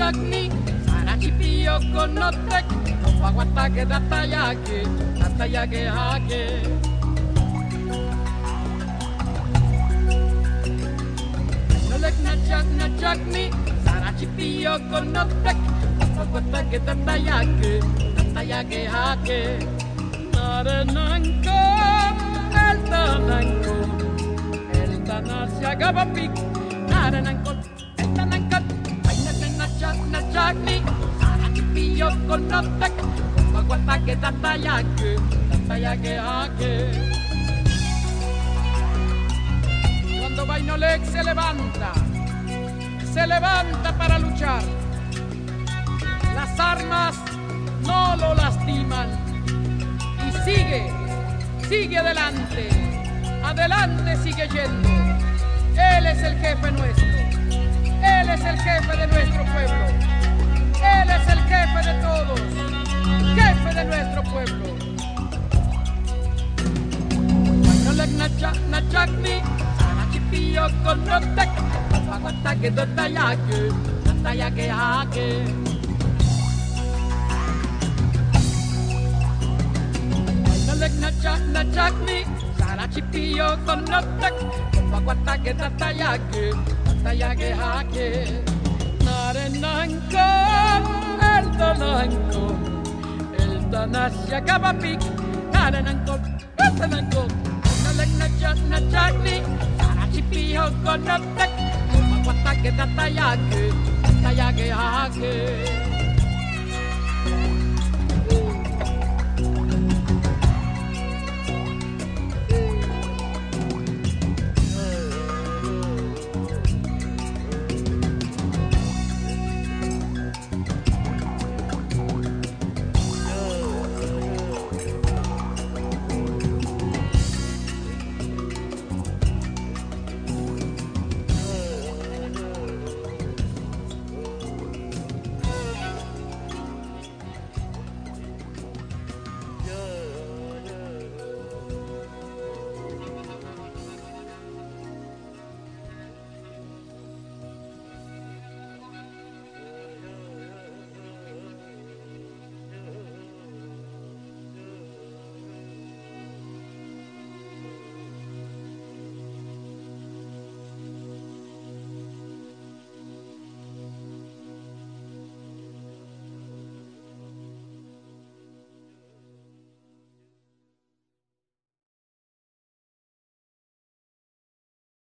nachakni, sarachipio konotek, opaguatake datayake, datayake hake. Nolek nachakni, sarachipio konotek, opaguatake datayake, datayake hake. Narenanko, el tananko, el tanasya gabapik, narenanko, el tananko, nachakni, sarachipio konotek, opaguatake datayake, datayake hake. Cuando Vainolek se levanta para luchar. Las armas no lo lastiman y sigue adelante, adelante sigue yendo. Él es el jefe nuestro, él es el jefe de nuestro pueblo, él es el jefe de todos, jefe de nuestro pueblo. Vainolek nachakni, sarachipio konotek, opaguatake datayake, datayake hake. Vainolek nachakni, sarachipio konotek, opaguatake datayake, datayake hake. Narenanko, el tanasya gabapik, narenanko, el tananko. Vainolek nachakni, sarachipio konotek, opaguatake datayake, datayake hake.